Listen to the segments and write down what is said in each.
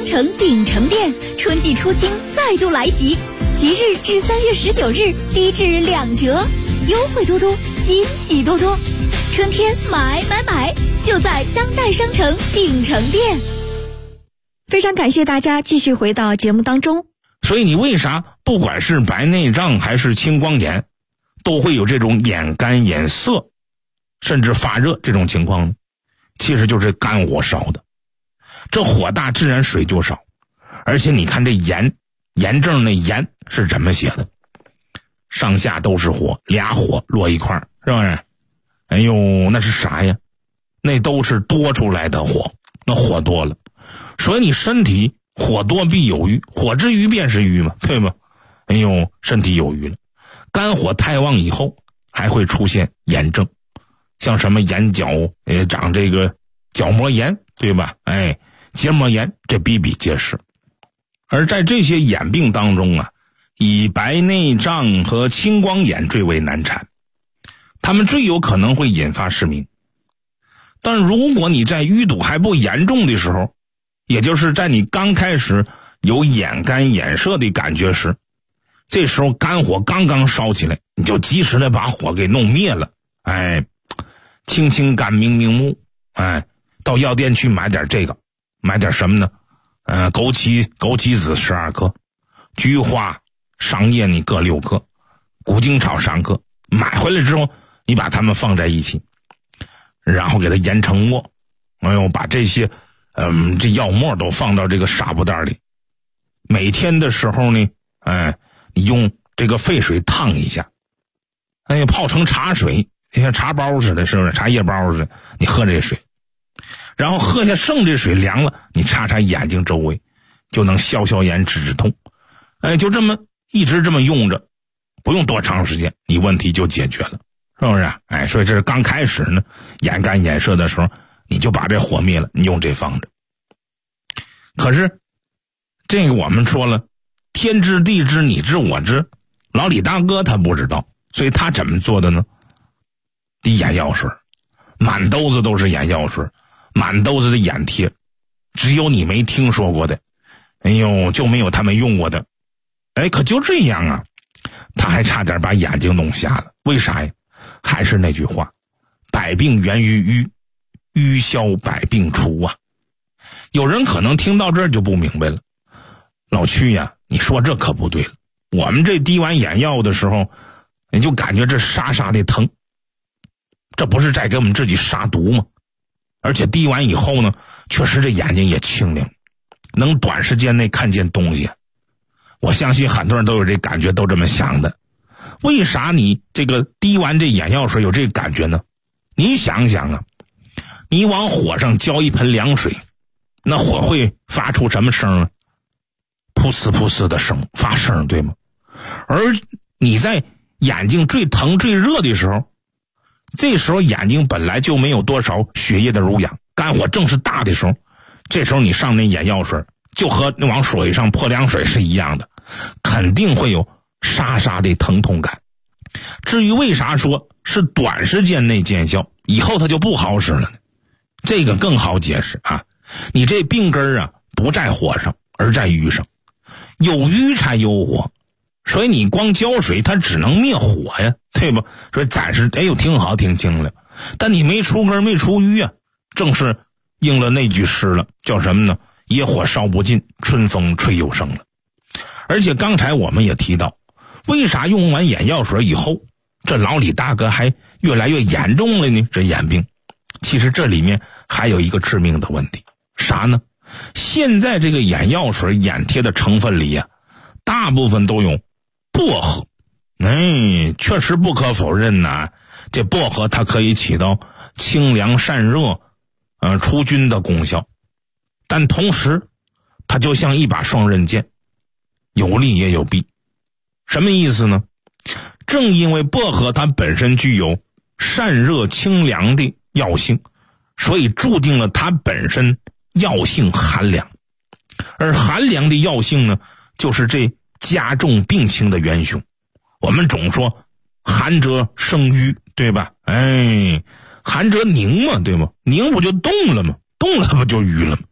城鼎城店春季出清再度来袭，即日至3月19日低至2折，优惠多多，惊喜多多。春天买，就在当代商城鼎城店。非常感谢大家继续回到节目当中。 所以你为啥不管是白内障还是青光眼，都会有这种眼干眼涩甚至发热这种情况呢？其实就是肝火烧的，这火大自然水就少。而且你看这炎症那炎是怎么写的？上下都是火，俩火落一块儿，是不是？哎呦，那是啥呀？那都是多出来的火，那火多了，所以你身体火多必有余，火之余便是余嘛，对吧？哎呦，身体有余了。肝火太旺以后还会出现炎症，像什么眼角长这个角膜炎，对吧？结膜炎，这比比皆是。而在这些眼病当中啊，以白内障和青光眼最为难缠，它们最有可能会引发失明。但如果你在淤堵还不严重的时候，也就是在你刚开始有眼干眼涩的感觉时，这时候肝火刚刚烧起来，你就及时的把火给弄灭了。清清肝明明目，到药店去买点这个，买点什么呢？枸杞子12克，菊花桑叶你各6克，谷精草3克。买回来之后你把它们放在一起，然后给它研成末。把这些这药末都放到这个纱布袋里。每天的时候呢，你用这个沸水烫一下，泡成茶水，像茶包似的，是不是？茶叶包似的，你喝这水，然后喝下剩这水凉了，你擦擦眼睛周围，就能消炎止痛。就这么一直这么用着，不用多长时间，你问题就解决了，是不是？所以这是刚开始呢，眼干眼涩的时候，你就把这火灭了，你用这放着。可是这个我们说了，天知地知你知我知，老李大哥他不知道，所以他怎么做的呢？滴眼药水，满兜子都是眼药水，满兜子的眼贴，只有你没听说过的，就没有他们用过的。可就这样啊，他还差点把眼睛弄瞎了。为啥呀？还是那句话，百病源于瘀，瘀消百病除啊。有人可能听到这儿就不明白了，老屈呀，你说这可不对了。我们这滴完眼药的时候，你就感觉这沙沙的疼，这不是在给我们自己杀毒吗？而且滴完以后呢，确实这眼睛也清亮，能短时间内看见东西。我相信很多人都有这感觉，都这么想的。为啥你这个滴完这眼药水有这个感觉呢？你想想啊，你往火上浇一盆凉水，那火会发出什么声啊？噗呲噗呲的声，发声，对吗？而你在眼睛最疼最热的时候，这时候眼睛本来就没有多少血液的濡养，肝火正是大的时候，这时候你上那眼药水，就和往水上泼凉水是一样的，肯定会有沙沙的疼痛感。至于为啥说是短时间内见效，以后它就不好使了呢？这个更好解释啊，你这病根啊不在火上，而在瘀上，有瘀才有火，所以你光浇水它只能灭火呀，对吧？所以暂时挺好挺清了，但你没除根没除瘀啊，正是应了那句诗了，叫什么呢？野火烧不尽，春风吹又生了。而且刚才我们也提到，为啥用完眼药水以后，这老李大哥还越来越严重了呢？这眼病其实这里面还有一个致命的问题，啥呢？现在这个眼药水眼贴的成分里啊，大部分都有薄荷。确实不可否认呐，这薄荷它可以起到清凉散热除菌的功效，但同时它就像一把双刃剑，有利也有弊。什么意思呢？正因为薄荷它本身具有散热清凉的药性，所以注定了它本身药性寒凉，而寒凉的药性呢，就是这加重病情的元凶。我们总说寒则生瘀，对吧？寒则凝嘛，对吗？凝不就动了吗？动了不就瘀了吗？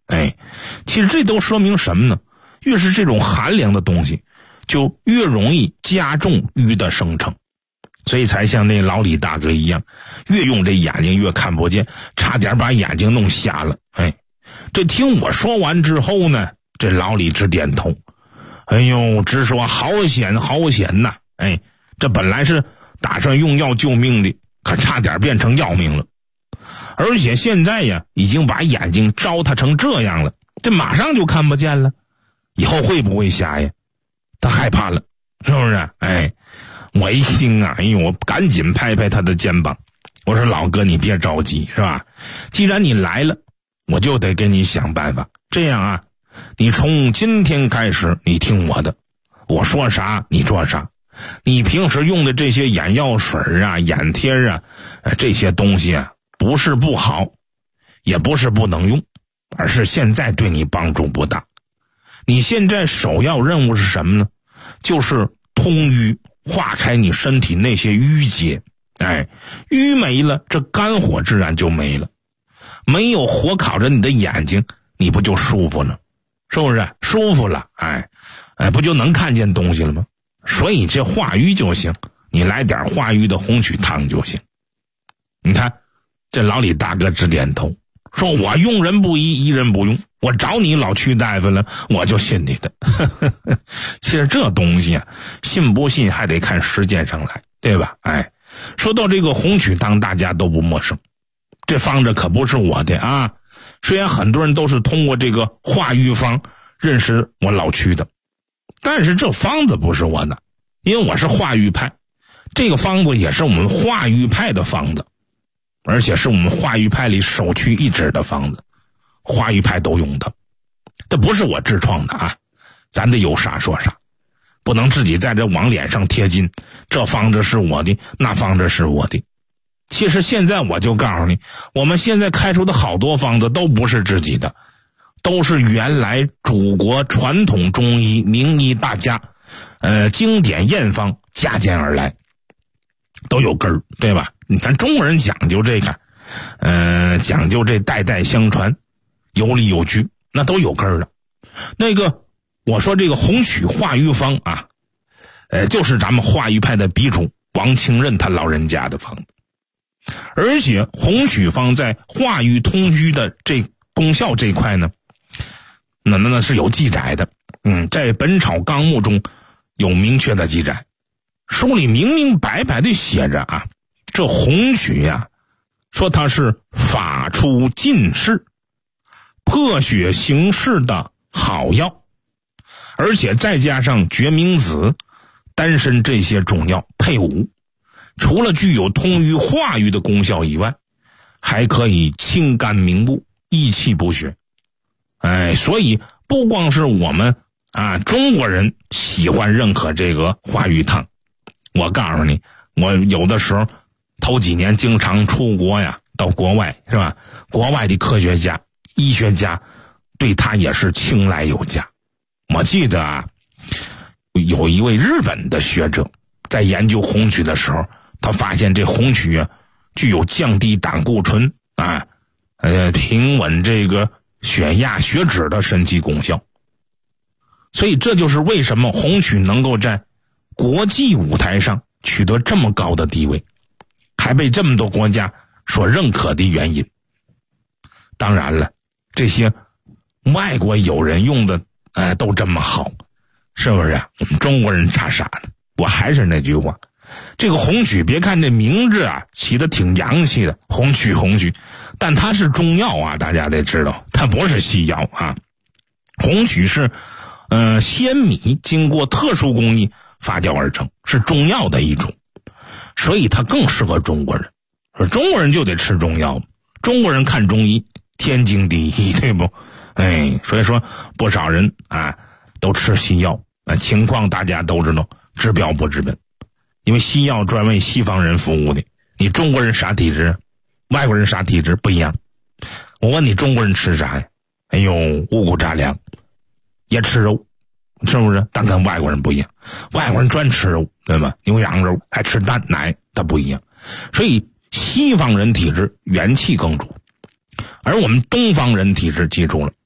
其实这都说明什么呢？越是这种寒凉的东西，就越容易加重瘀的生成，所以才像那老李大哥一样，越用这眼睛越看不见，差点把眼睛弄瞎了。这听我说完之后呢，这老李直点头，直说好险好险呐！这本来是打算用药救命的，可差点变成要命了。而且现在呀，已经把眼睛糟蹋成这样了，这马上就看不见了，以后会不会瞎呀？他害怕了，是不是？我一听啊，我赶紧拍拍他的肩膀，我说老哥你别着急，是吧？既然你来了，我就得给你想办法。这样啊，你从今天开始你听我的，我说啥你做啥。你平时用的这些眼药水啊、眼贴啊，这些东西啊，不是不好，也不是不能用，而是现在对你帮助不大。你现在首要任务是什么呢？就是通瘀，化开你身体那些淤结。瘀没了，这肝火自然就没了。没有火烤着你的眼睛，你不就舒服了？是不是？舒服了，不就能看见东西了吗？所以这化瘀就行，你来点化瘀的红曲汤就行。你看，这老李大哥直点头，说我用人不疑，疑人不用。我找你老屈大夫了，我就信你的。其实这东西啊，信不信还得看实践上来，对吧？说到这个红曲汤，大家都不陌生，这方子可不是我的啊。虽然很多人都是通过这个化瘀方认识我老屈的，但是这方子不是我的，因为我是化瘀派，这个方子也是我们化瘀派的方子，而且是我们化瘀派里首屈一指的方子，化瘀派都用它，这不是我自创的啊，咱得有啥说啥，不能自己在这往脸上贴金，这方子是我的，那方子是我的。其实现在我就告诉你，我们现在开出的好多方子都不是自己的，都是原来祖国传统中医名医大家经典验方加减而来，都有根儿，对吧？你看中国人讲究这个讲究这代代相传，有理有据，那都有根儿的。那个我说这个红曲化瘀方啊，就是咱们化瘀派的鼻祖王清任他老人家的方子。而且红曲方在化瘀通瘀的这功效这一块呢，那是有记载的。在《本草纲目》中有明确的记载，书里明明白白的写着啊，这红曲呀，说它是法出尽世、破血行事的好药，而且再加上决明子、丹参这些中药配伍，除了具有通瘀化瘀的功效以外，还可以清肝明目、益气补血。所以不光是我们中国人喜欢认可这个化瘀汤，我告诉你，我有的时候头几年经常出国呀，到国外是吧？国外的科学家、医学家对他也是青睐有加。我记得有一位日本的学者在研究红曲的时候，他发现这红曲具有降低胆固醇平稳这个血压血脂的神奇功效。所以这就是为什么红曲能够在国际舞台上取得这么高的地位，还被这么多国家所认可的原因。当然了，这些外国友人用的都这么好，是不是我们中国人差啥呢？我还是那句话，这个红曲别看这名字起得挺洋气的，红曲，但它是中药啊，大家得知道，它不是西药啊。红曲是鲜米经过特殊工艺发酵而成，是中药的一种，所以它更适合中国人。中国人就得吃中药，中国人看中医天经地义，对不？所以说不少人都吃西药，情况大家都知道，治标不治本。因为西药专为西方人服务的，你中国人啥体质，外国人啥体质不一样。我问你中国人吃啥呀？五谷杂粮，也吃肉，是不是？但跟外国人不一样，外国人专吃肉，对吧？牛羊肉还吃蛋奶，它不一样。所以西方人体质元气更足，而我们东方人体质记住了，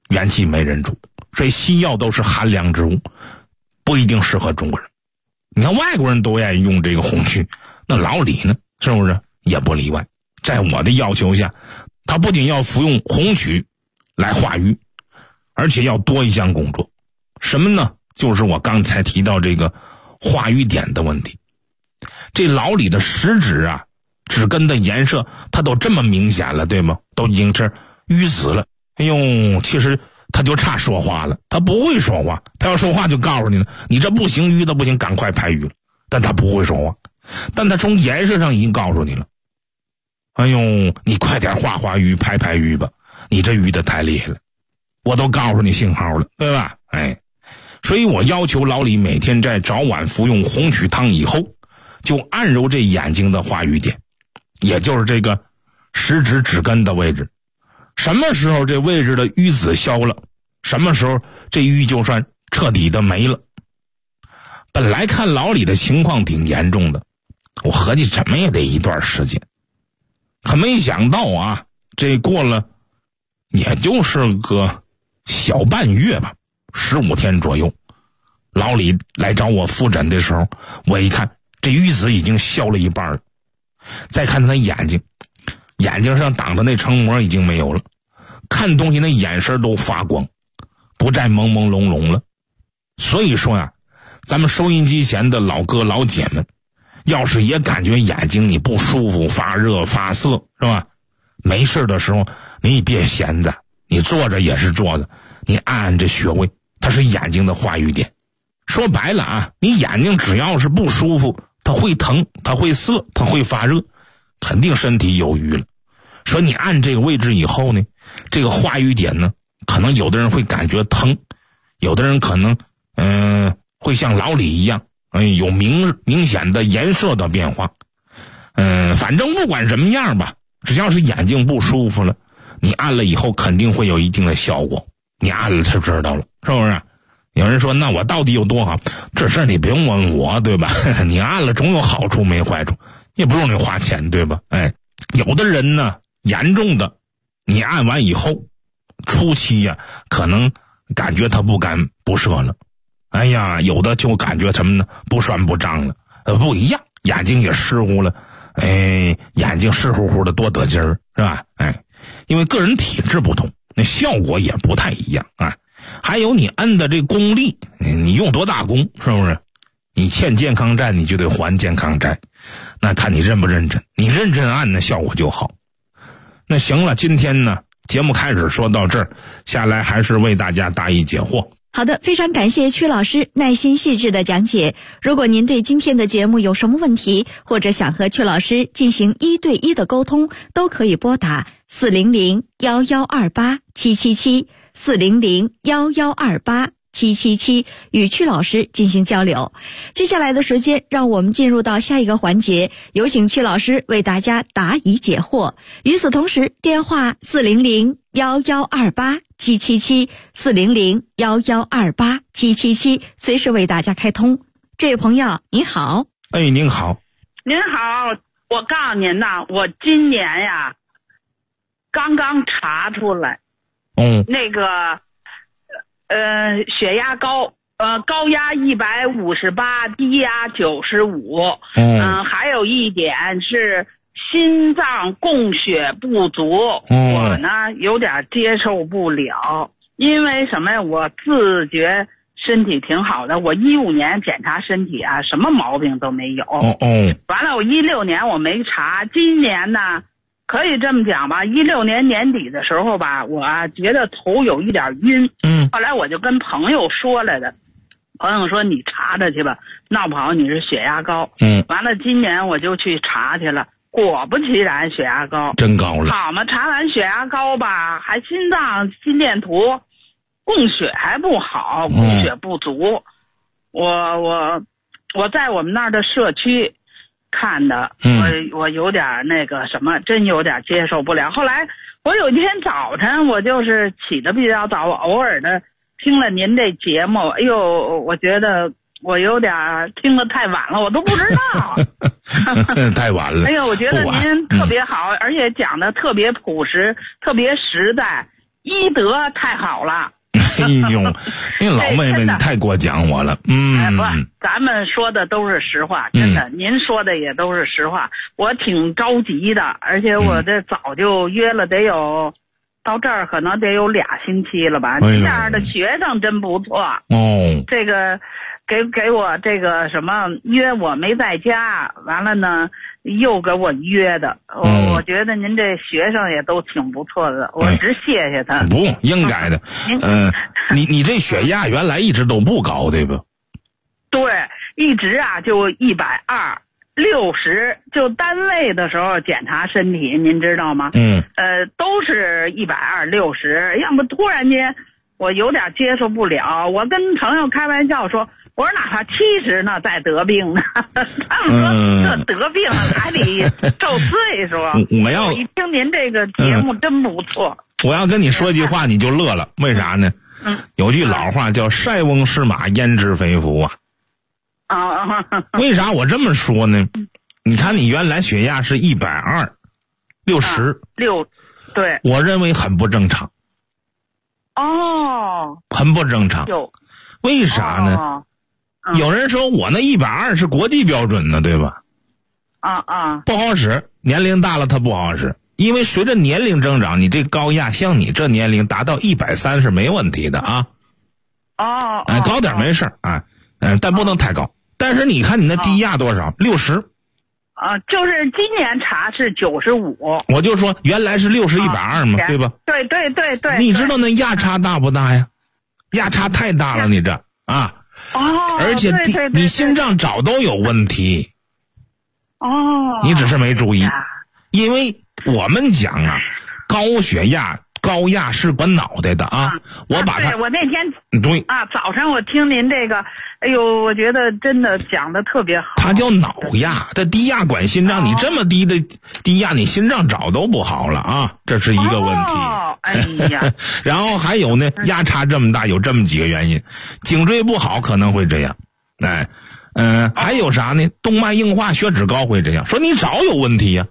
元气没人主。所以西药都是寒凉之物，不一定适合中国人。你看外国人都愿意用这个红曲，那老李呢，是不是也不例外？在我的要求下，他不仅要服用红曲来化瘀，而且要多一项工作，什么呢？就是我刚才提到这个化瘀点的问题。这老李的食指啊，指根的颜色它都这么明显了，对吗？都已经是瘀死了。哎呦，其实他就差说话了，他不会说话，他要说话就告诉你了，你这不行，瘀的不行，赶快排瘀了。但他不会说话，但他从颜色上已经告诉你了，哎呦，你快点化瘀，排瘀吧，你这瘀的太厉害了，我都告诉你信号了，对吧？哎，所以我要求老李每天在早晚服用红曲汤以后，就按揉这眼睛的化瘀点，也就是这个食指指根的位置。什么时候这位置的瘀紫消了，什么时候这瘀就算彻底的没了。本来看老李的情况挺严重的，我合计怎么也得一段时间，可没想到啊，这过了也就是个小半月吧，15天左右，老李来找我复诊的时候，我一看这瘀紫已经消了一半了。再看他的眼睛上挡的那层膜已经没有了，看东西那眼神都发光，不再朦朦胧胧了。所以说呀，咱们收音机前的老哥老姐们，要是也感觉眼睛你不舒服，发热发涩，是吧？没事的时候你别闲着，你坐着也是坐着，你按按这穴位，它是眼睛的化瘀点。说白了啊，你眼睛只要是不舒服，它会疼，它会涩，它会发热，肯定身体有瘀了。所以你按这个位置以后呢，这个化瘀点呢，可能有的人会感觉疼，有的人可能会像老李一样，有明显的颜色的变化。反正不管什么样吧，只要是眼睛不舒服了，你按了以后肯定会有一定的效果，你按了才知道了，是不是？有人说那我到底有多好？这事你不用问我，对吧？你按了总有好处没坏处，也不用你花钱，对吧？有的人呢严重的，你按完以后初期呀，可能感觉他不干不涩了，哎呀，有的就感觉什么呢？不酸不胀了，不一样，眼睛也湿乎了，眼睛湿乎乎的多得劲儿，是吧？因为个人体质不同，那效果也不太一样啊。还有你按的这功力，你用多大功，是不是？你欠健康债，你就得还健康债，那看你认不认真，你认真按，那效果就好。那行了，今天呢节目开始说到这儿，下来还是为大家答疑解惑。 好的，非常感谢曲老师耐心细致的讲解。如果您对今天的节目有什么问题，或者想和曲老师进行1对1的沟通，都可以拨打400-1128-777，400-1128-777，与曲老师进行交流。接下来的时间，让我们进入到下一个环节，有请曲老师为大家答疑解惑。与此同时，电话400-1128-777，400-1128-777，随时为大家开通。这位朋友您好。 您好。 您好，我告诉您呐，我今年呀刚刚查出来那个血压高，高压158，低压95，还有一点是心脏供血不足，我呢有点接受不了。因为什么呀？我自觉身体挺好的，我15年检查身体啊，什么毛病都没有。完了，我16年我没查，今年呢，可以这么讲吧，16年年底的时候吧，我觉得头有一点晕。后来我就跟朋友说来的，朋友说你查查去吧，闹不好你是血压高。完了，今年我就去查去了，果不其然，血压高， 真高了。 好嘛，查完血压高吧，还心脏心电图供血还不好，供血不足。我在我们那儿的社区看的，我有点那个什么，真有点接受不了。后来我有一天早晨，我就是起得比较早，我偶尔的听了您这节目，哎呦，我觉得我有点听得太晚了，我都不知道。 太晚了。 哎呦，我觉得您特别好，而且讲的特别朴实，特别实在。 医德太好了。 哎呦，那老妹妹你太过奖我了。 不，咱们说的都是实话，真的，您说的也都是实话。我挺着急的，而且我这早就约了，得有到这儿可能得有2星期了吧。这样的学生真不错哦。这个给我这个什么约我没在家，完了呢又给我约的。我觉得您这学生也都挺不错的，我直谢谢他。 不应该的。你这血压原来一直都不高对吧？ 对，一直啊就120、60，就单位的时候检查身体，您知道吗？都是120、60，要不突然间我有点接受不了。我跟朋友开玩笑说，我说哪怕70呢再得病呢，他们说这得病还得受岁数。我一听您这个节目真不错。 我要跟你说一句话你就乐了，为啥呢？有句老话叫塞翁失马焉知非福啊。为啥我这么说呢？你看你原来血压是120、60， 对， 我认为很不正常。很不正常。为啥呢？有人说我那120是国际标准的，对吧？不好使，年龄大了它不好使，因为随着年龄增长，你这高压像你这年龄达到130是没问题的啊。高点没事啊，但不能太高。但是你看你那低压多少？60。 就是今年查是95。 我就说原来是60、120嘛，对吧？ 对。 你知道那压差大不大呀？压差太大了，你这啊。而且你心脏早都有问题。你只是没注意。因为我们讲啊，高压是管脑袋的啊。我把它， 我那天对早上我听您这个，哎呦，我觉得真的讲的特别好。 它叫脑压，这低压管心脏，你这么低的低压，你心脏早都不好了啊，这是一个问题。 哎呀， 然后还有呢，压差这么大，有这么几个原因，颈椎不好可能会这样，还有啥呢？动脉硬化、血脂高会这样，说你早有问题呀。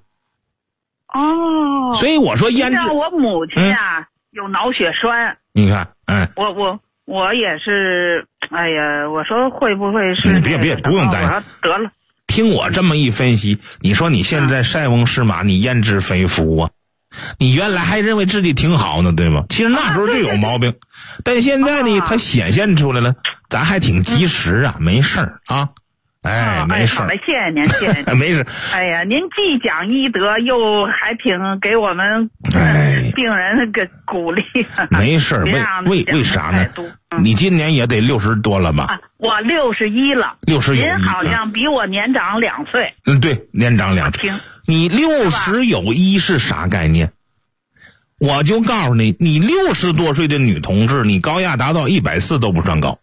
所以我说你知道我母亲有脑血栓。 你看， 我也是，哎呀，我说会不会是？ 你别不用担心。 我说得了， 听我这么一分析，你说你现在塞翁失马，你焉知非福啊？你原来还认为自己挺好呢，对吗？其实那时候就有毛病，但现在呢，它显现出来了，咱还挺及时啊，没事儿啊。没事。 好嘞，谢谢您，谢谢您。 没事。 哎呀，您既讲医德，又还挺给我们病人个鼓励。 没事。为啥呢？你今年也得60多了吧？ 我61了。 60有1。 您好像比我年长2岁。 对，年长2岁。你60有1是啥概念？我就告诉你，你60多岁的女同志，你高压达到140都不算高。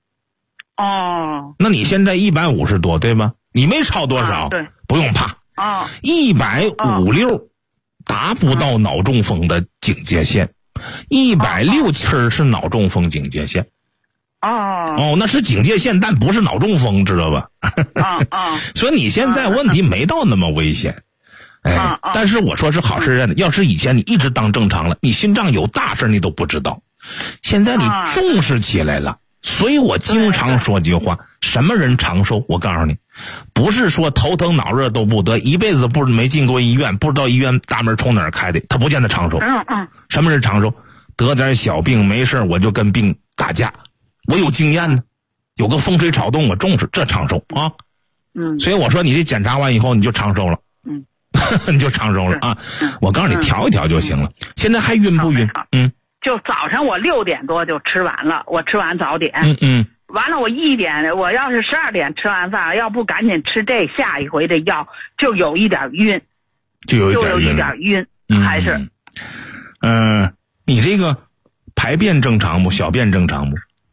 那你现在150多对吧？你没超多少， 对， 不用怕。156达不到脑中风的警戒线，167是脑中风警戒线。那是警戒线，但不是脑中风，知道吧？所以你现在问题没到那么危险。但是我说是好事呢。要是以前你一直当正常了，你心脏有大事你都不知道，现在你重视起来了。所以我经常说句话，什么人长寿？我告诉你，不是说头疼脑热都不得，一辈子没进过医院，不知道医院大门从哪儿开的，他不见得长寿。什么是长寿？得点小病没事我就跟病打架，我有经验呢，有个风吹草动我重视，这长寿啊。所以我说你这检查完以后你就长寿了。你就长寿了啊。我告诉你调一调就行了。现在还晕不晕？ 就早上我6点多就吃完了，我吃完早点。完了我1点，我要是12点吃完饭，要不赶紧吃这下一回的药，就有一点晕，就有一点晕，还是。 你这个排便正常不？小便正常不？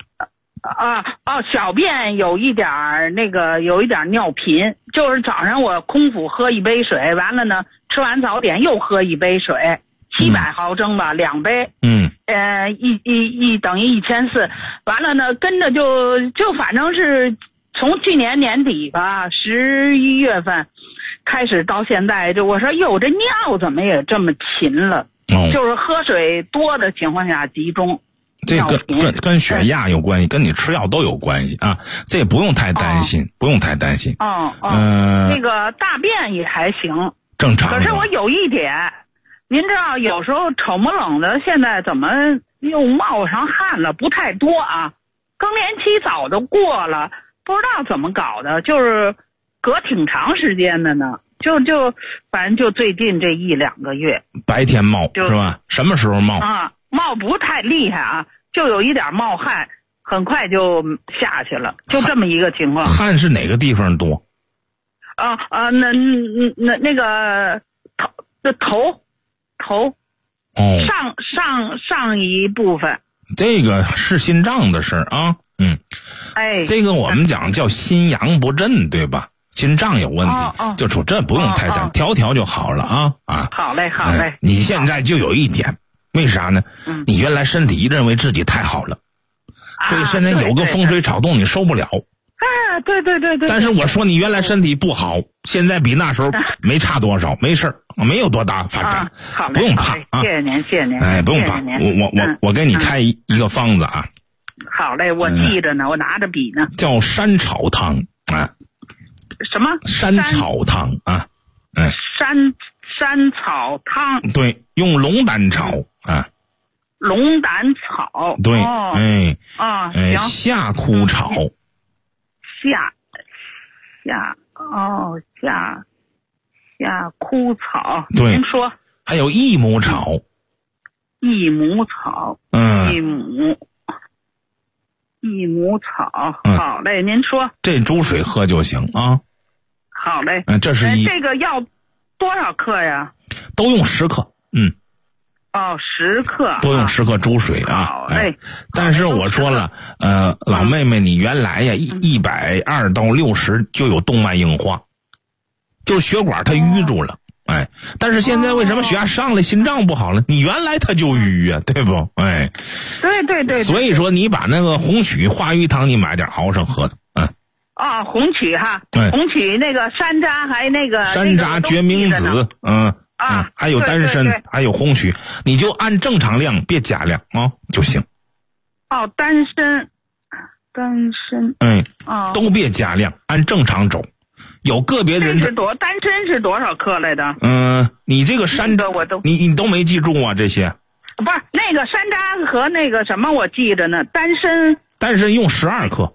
小便有一点尿频，就是早上我空腹喝一杯水，完了呢，吃完早点又喝一杯水，700毫升吧，2杯。一等于1400，完了呢，跟着就反正是从去年年底吧，11月份开始到现在，就我说哟，这尿怎么也这么勤了？ 就是喝水多的情况下集中。 这跟血压有关系，跟你吃药都有关系啊，这不用太担心，不用太担心。 那个大便也还行， 正常。 可是我有一点，您知道，有时候瞅摸冷的，现在怎么又冒上汗了？不太多啊，更年期早就过了，不知道怎么搞的，就是隔挺长时间的呢。就反正就最近这1-2个月， 白天冒是吧？什么时候冒？ 冒不太厉害啊，就有一点冒汗，很快就下去了，就这么一个情况。 汗是哪个地方多？ 那个头，上一部分。这个是心脏的事啊，这个我们讲叫心阳不振，对吧？心脏有问题，就说这不用太担，调就好了啊。 好嘞。 你现在就有一点，为啥呢？你原来身体认为自己太好了，所以现在有个风吹草动你受不了。 对。 但是我说你原来身体不好，现在比那时候没差多少，没事，没有多大发展，不用怕啊。 谢谢您。 不用怕，我给你开一个方子啊。 好嘞，我记着呢，我拿着笔呢。 叫山草汤啊。 什么？ 山草汤啊， 山草汤。 对，用龙胆草啊。 龙胆草。 对， 行。 夏枯草。 夏枯草。 对。 您说。 还有益母草。 益母草。益母草。好嘞，您说。这煮水喝就行啊。 好嘞。 这是这个要多少克呀？ 都用10克。 10克。 都用10克煮水啊。 好嘞。 但是我说了，老妹妹，你原来呀120到60就有动脉硬化，就血管它淤住了。但是现在为什么血压上来，心脏不好了？你原来它就淤呀，对不？ 对。 所以说你把那个红曲化瘀汤你买点熬上喝的。 红曲哈。 对。 红曲那个山楂还那个。 山楂、决明子，还有丹参，还有红曲，你就按正常量，别加量就行。 丹参。 都别加量，按正常走。有个别人丹参是多少克来的？ 你这个山楂我都你都没记住啊？这些不是那个山楂和那个什么我记着呢，丹参用12克。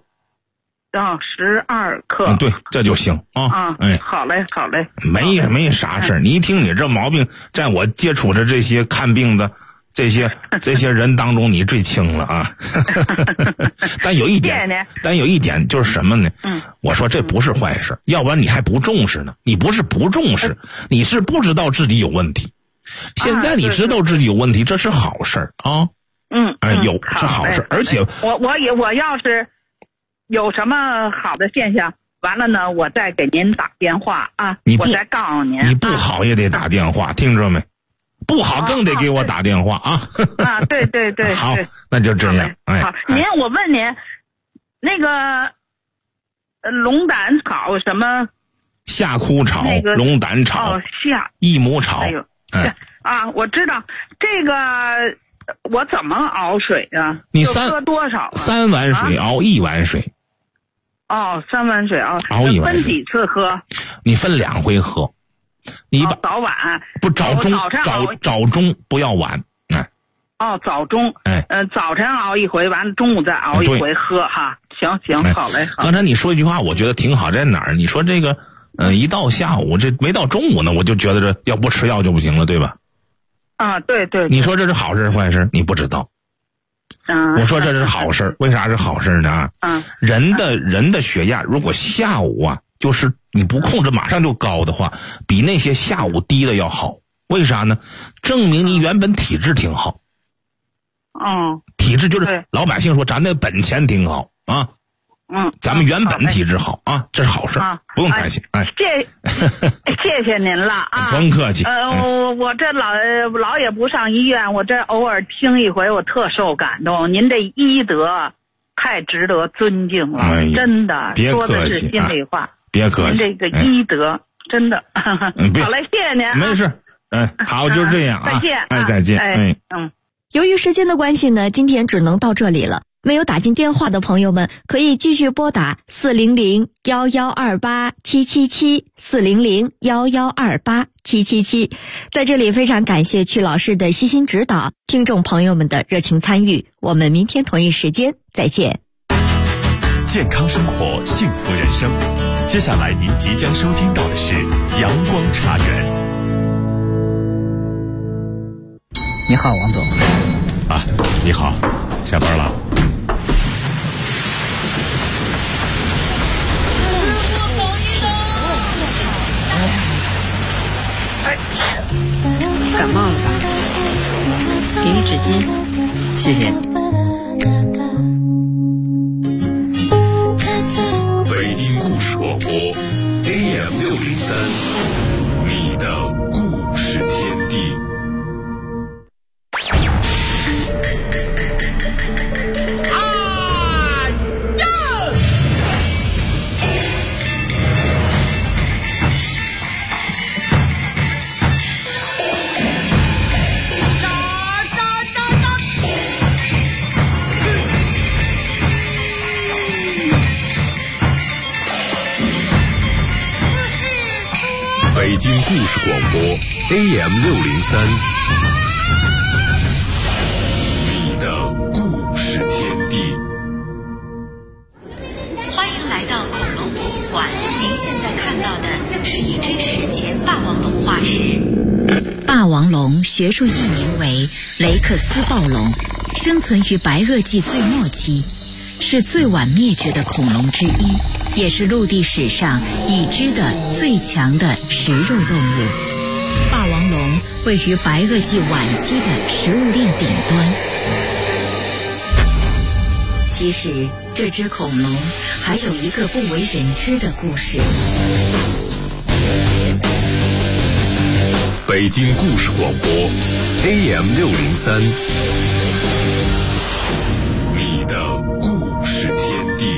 12克。 对，这就行啊。 好嘞。 没啥事。你一听你这毛病，在我接触的这些看病的这些人当中，你最轻了啊。但有一点就是什么呢？我说这不是坏事，要不然你还不重视呢。你不是不重视，你是不知道自己有问题。现在你知道自己有问题，这是好事啊。是好事，而且我要是有什么好的现象，完了呢，我再给您打电话啊。我再告诉您。 你不好也得打电话，听着没？不好更得给我打电话啊！ 对。 好，那就这样。 好，我问您，那个龙胆草什么？ 夏枯草、龙胆草、益母草。 我知道这个，我怎么熬水啊？ 你喝多少 ？3碗水熬1碗水。 3碗水熬 1碗水。 分几次喝？ 你分2回喝。你把早晚不早中早中不要晚。 早中。早晨熬一回，完了中午再熬一回喝哈。行，好嘞。 刚才你说一句话，我觉得挺好，在哪儿？你说这个，一到下午这没到中午呢，我就觉得这要不吃药就不行了，对吧？ 对。 你说这是好事坏事？你不知道。我说这是好事，为啥是好事呢？人的血压如果下午就是你不控制马上就高的话，比那些下午低的要好。为啥呢？证明你原本体质挺好。体质就是老百姓说咱的本钱挺好啊。咱们原本体质好啊，这是好事，不用担心。 谢谢您了啊！ 甭客气。 我这老也不上医院，我这偶尔听一回，我特受感动。您这医德太值得尊敬了，真的，说的是心里话。 别客气。 您这个医德真的。好嘞，谢谢您。 没事。 好，就这样啊， 再见， 再见， 由于时间的关系呢，今天只能到这里了。没有打进电话的朋友们，可以继续拨打400-1128-777，400-1128-777。在这里非常感谢曲老师的悉心指导，听众朋友们的热情参与。我们明天同一时间再见。 健康生活，幸福人生。接下来您即将收听到的是阳光茶园。 你好，王总。 啊，你好，下班了。 感冒了吧？给你纸巾，谢谢你。 北京故事广播 AM603，你的故事天地。北京故事广播 AM603，你的故事天地。 欢迎来到恐龙博物馆，您现在看到的是一只史前霸王龙化石。霸王龙学术译名为雷克斯暴龙，生存于白垩纪最末期，是最晚灭绝的恐龙之一，也是陆地史上已知的最强的食肉动物。霸王龙位于白垩纪晚期的食物链顶端。其实这只恐龙还有一个不为人知的故事。 北京故事广播 AM603，你的故事天地。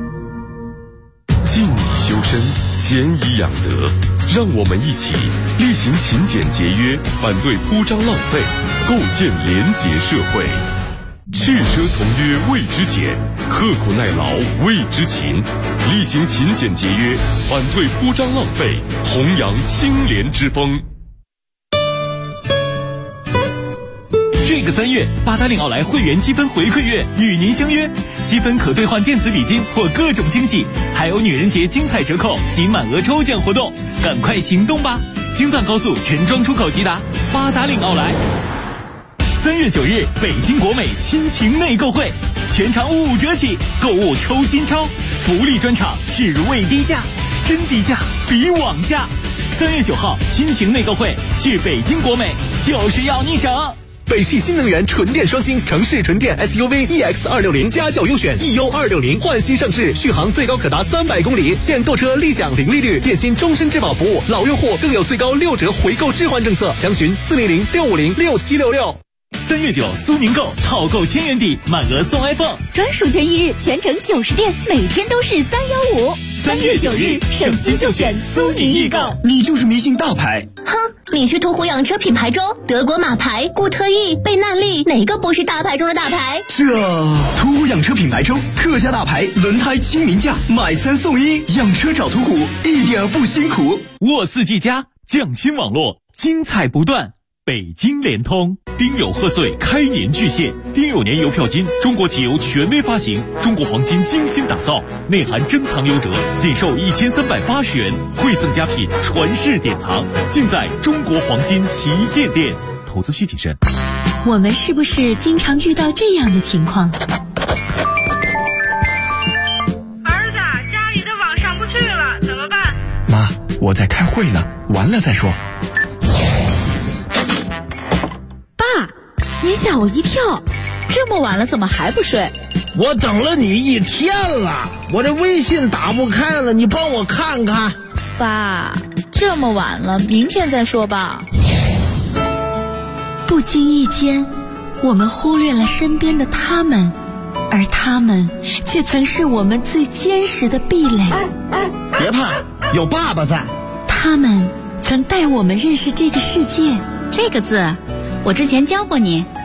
静以修身，俭以养德，让我们一起厉行勤俭节约，反对铺张浪费，构建廉洁社会。去奢从约谓之俭，刻苦耐劳谓之勤，厉行勤俭节约，反对铺张浪费，弘扬清廉之风。 这个3月，八达岭奥莱会员积分回馈月与您相约，积分可兑换电子礼金或各种惊喜，还有女人节精彩折扣及满额抽奖活动，赶快行动吧！京藏高速陈庄出口即达，八达岭奥莱。3月9日，北京国美亲情内购会，全场5折起，购物抽金钞，福利专场，置入未低价，真低价比网价。3月9号，亲情内购会，去北京国美就是要你省。 北汽新能源纯电双星城市纯电 SUV EX260家轿优选 EU260焕新上市，续航最高可达300公里，现购车立享零利率，电信终身质保服务，老用户更有最高6折回购置换政策，详询400-650-6766。 3月9，苏宁购套购1000元抵，满额送 iPhone， 专属权益日，全程90店，每天都是315。 3月9日，省心就选苏宁易购。 你就是迷信大牌。 哼，你去途虎养车品牌中，德国马牌、固特异、贝纳利，哪个不是大牌中的大牌？ 途虎养车品牌中特价大牌，轮胎亲民价，买3送1，养车找途虎一点不辛苦。 沃4G+匠心网络，精彩不断。北京联通丁酉贺岁开年巨献，丁酉年邮票金，中国集邮权威发行，中国黄金精心打造，内含珍藏优折，仅售1380元，馈赠佳品，传世典藏，尽在中国黄金旗舰店。投资需谨慎。 我们是不是经常遇到这样的情况？ 儿子，家里的网上不去了，怎么办？ 妈，我在开会呢，完了再说。 你吓我一跳，这么晚了怎么还不睡？ 我等了你1天了，我这微信打不开了，你帮我看看。 爸，这么晚了，明天再说吧。 不经意间，我们忽略了身边的他们，而他们却曾是我们最坚实的壁垒。 别怕，有爸爸在。 他们曾带我们认识这个世界。 这个字，我之前教过你。